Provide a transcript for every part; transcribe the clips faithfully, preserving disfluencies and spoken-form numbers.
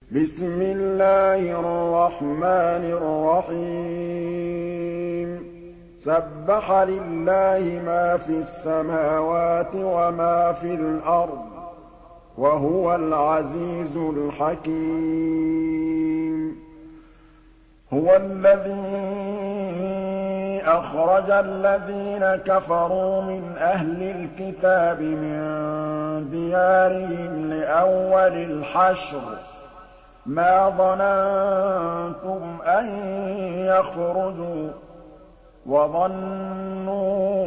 بسم الله الرحمن الرحيم سبح لله ما في السماوات وما في الأرض وهو العزيز الحكيم هو الذي أخرج الذين كفروا من أهل الكتاب من ديارهم لأول الحشر ما ظننتم أن يخرجوا وظنوا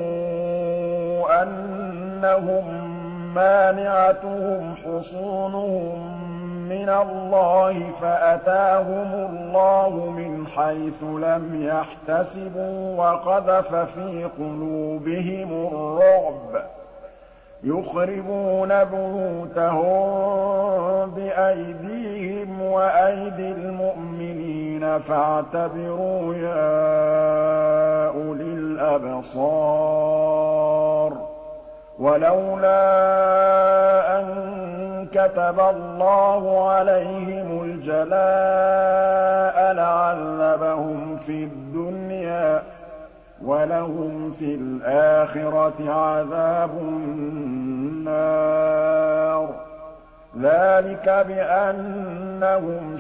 أنهم مانعتهم حصونهم من الله فأتاهم الله من حيث لم يحتسبوا وقذف في قلوبهم الرعب يخربون بيوتهم بأيديهم وأيدي المؤمنين فاعتبروا يا أولي الأبصار ولولا أن كتب الله عليهم الجلاء لعذبهم في الدنيا ولهم في الآخرة عذاب النار ذلك بأنهم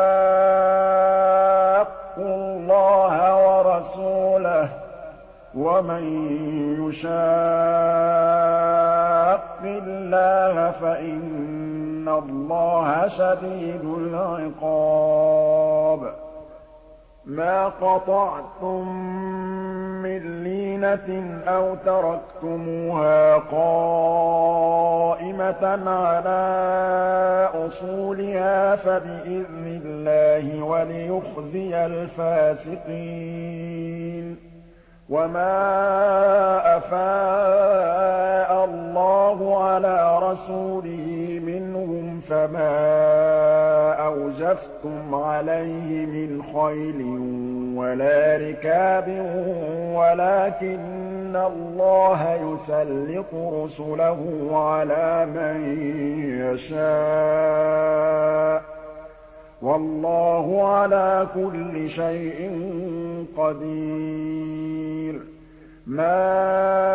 شاقوا الله ورسوله ومن يشاق الله فإن الله شديد العقاب ما قطعتم من لينة أو تركتموها قائمة على أصولها فبإذن الله وليخزي الفاسقين وما أفاء الله على رسوله منهم فما أوجفتم عليه من خيل ولا ركاب ولكن الله يسلط رسله على من يشاء والله على كل شيء قدير ما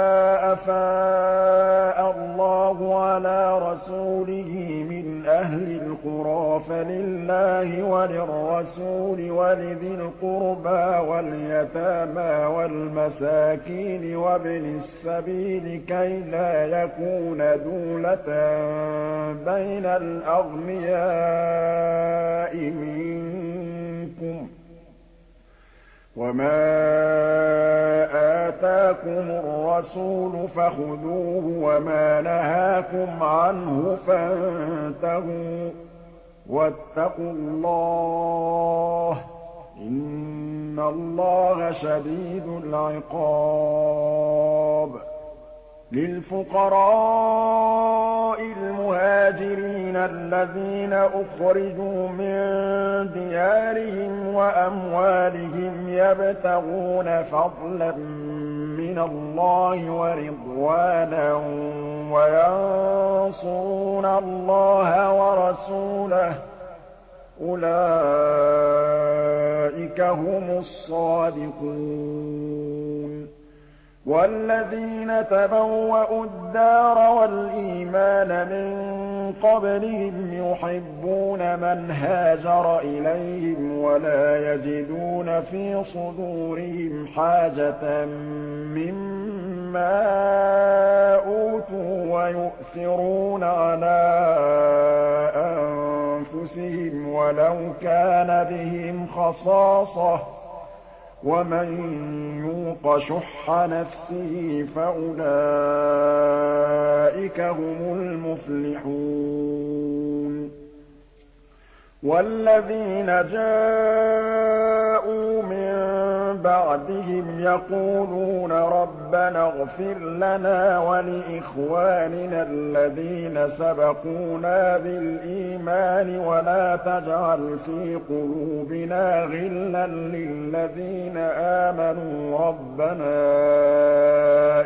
أفاء الله على رسوله من أهل القرى فلله وللرسول ولذي القربى واليتامى والمساكين وابن السبيل كي لا يكون دولة بين الأغنياء منكم وما آتاكم الرسول فخذوه وما نهاكم عنه فانتهوا واتقوا الله إن الله شديد العقاب للفقراء المهاجرين الذين أخرجوا من ديارهم وأموالهم يبتغون فضلا من الله ورضوانا وينصرون الله ورسوله أولئك هم الصادقون والذين تبوأوا الدار والإيمان من قبلهم يحبون من هاجر إليهم ولا يجدون في صدورهم حاجة مما أوتوا ويؤثرون على أنفسهم ولو كان بهم خصاصة ومن يوق شح نفسه فأولئك هم المفلحون والذين جاءوا من بعدهم يقولون ربنا اغفر لنا ولإخواننا الذين سبقونا بالإيمان ولا تجعل في قلوبنا غلا للذين آمنوا ربنا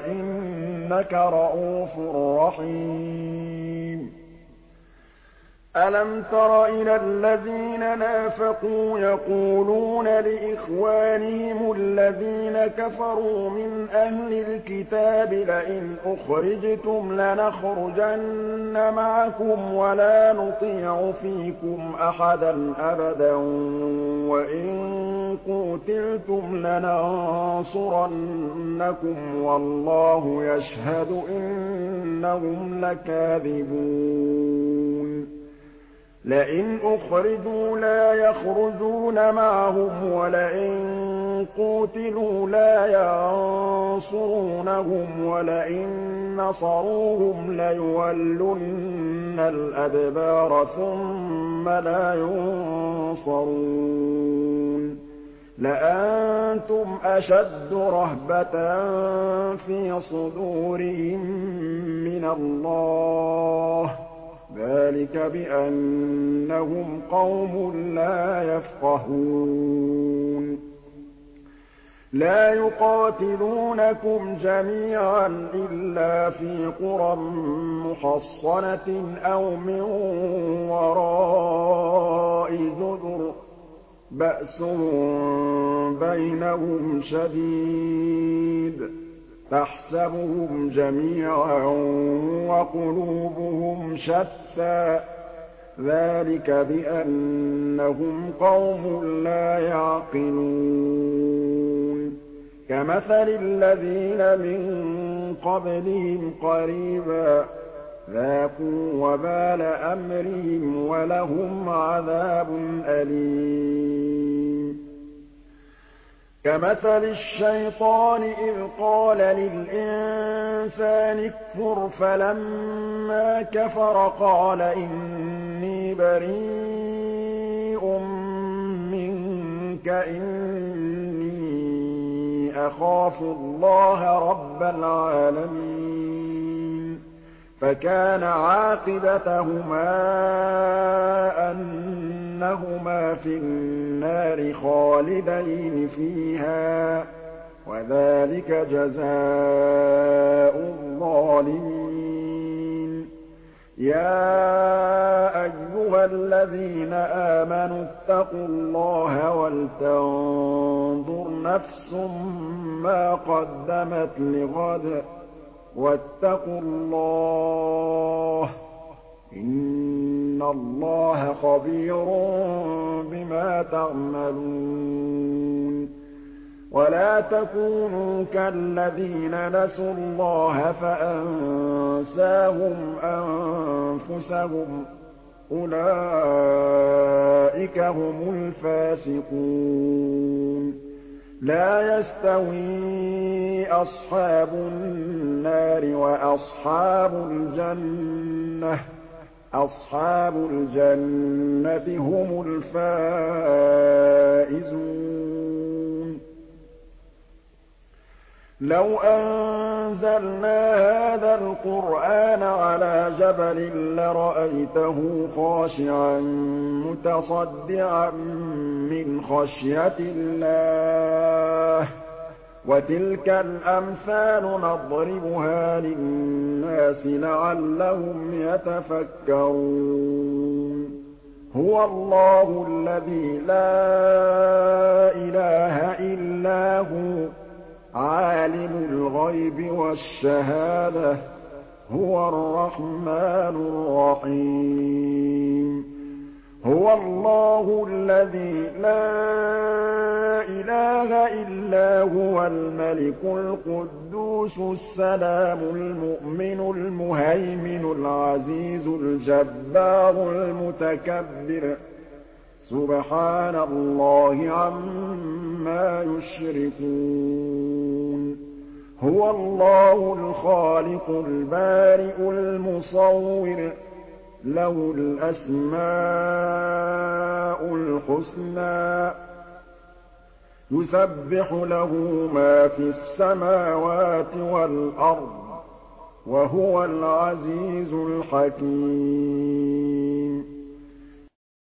إنك رءوف رحيم أَلَمْ تَرَ إِلَى الَّذِينَ نَافَقُوا يَقُولُونَ لِإِخْوَانِهِمُ الَّذِينَ كَفَرُوا مِنْ أَهْلِ الْكِتَابِ لَئِنْ أُخْرِجْتُمْ لَنَخْرُجَنَّ مَعَكُمْ وَلَا نُطِيعُ فِيكُمْ أَحَدًا أَبَدًا وَإِن قُوتِلْتُمْ لَنَنصُرَنَّكُمْ وَاللَّهُ يَشْهَدُ إِنَّهُمْ لَكَاذِبُونَ لئن أخرجوا لا يخرجون معهم ولئن قوتلوا لا ينصرونهم ولئن نصروهم ليولن الأدبار ثم لا ينصرون لأنتم أشد رهبة في صدورهم من الله ذلك بأنهم قوم لا يفقهون لا يقاتلونكم جميعا إلا في قرى محصنة أو من وراء جدر بأسهم بينهم شديد تحسبهم جميعا وقلوبهم شتى ذلك بأنهم قوم لا يعقلون كمثل الذين من قبلهم قريبا ذاقوا وبال أمرهم ولهم عذاب أليم كمثل الشيطان إذ قال للإنسان اكفر فلما كفر قال إني بريء منك إني أخاف الله رب العالمين فكان عاقبتهما أنهما في النار خالدين فيها وذلك جزاء الظالمين يا أيها الذين آمنوا اتقوا الله ولتنظر نفس ما قدمت لغد واتقوا الله إن الله خبير بما تعملون ولا تكونوا كالذين نسوا الله فأنساهم أنفسهم أولئك هم الفاسقون لا يستوي أصحاب النار وأصحاب الجنة أصحاب الجنة هم الفائزون لو أنزلنا هذا القرآن على جبل لرأيته خاشعا متصدعا من خشية الله وتلك الأمثال نضربها للناس لعلهم يتفكرون هو الله الذي لا إله إلا هو عالم الغيب والشهادة هو الرحمن الرحيم هو الله الذي لا إله إلا هو الملك القدوس السلام المؤمن المهيمن العزيز الجبار المتكبر سبحان الله عما يشركون هو الله الخالق البارئ المصور له الأسماء الحسنى يسبح له ما في السماوات والأرض وهو العزيز الحكيم